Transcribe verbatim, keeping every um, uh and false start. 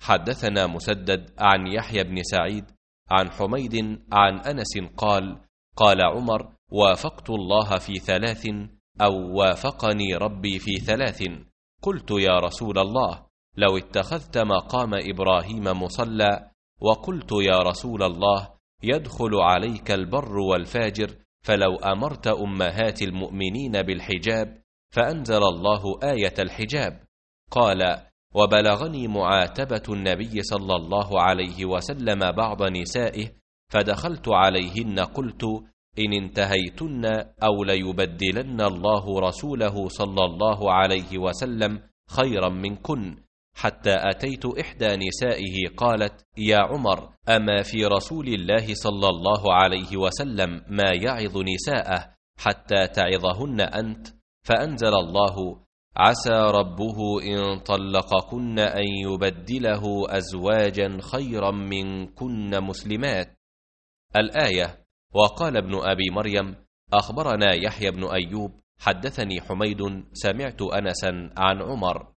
حدثنا مسدد عن يحيى بن سعيد عن حميد عن أنس قال: قال عمر: وافقت الله في ثلاث، أو وافقني ربي في ثلاث. قلت: يا رسول الله، لو اتخذت مقام إبراهيم مصلى. وقلت: يا رسول الله، يدخل عليك البر والفاجر، فلو أمرت أمهات المؤمنين بالحجاب. فأنزل الله آية الحجاب. قال: وبلغني معاتبة النبي صلى الله عليه وسلم بعض نسائه، فدخلت عليهن قلت: إن انتهيتن أو ليبدلن الله رسوله صلى الله عليه وسلم خيرا منكن، حتى أتيت إحدى نسائه قالت: يا عمر، أما في رسول الله صلى الله عليه وسلم ما يعظ نساءه حتى تعظهن أنت؟ فأنزل الله: عسى ربه إن طلقكن أن يبدله أزواجا خيرا منكن مسلمات. الآية. وقال ابن أبي مريم: أخبرنا يحيى بن أيوب حدثني حميد سمعت أنسا عن عمر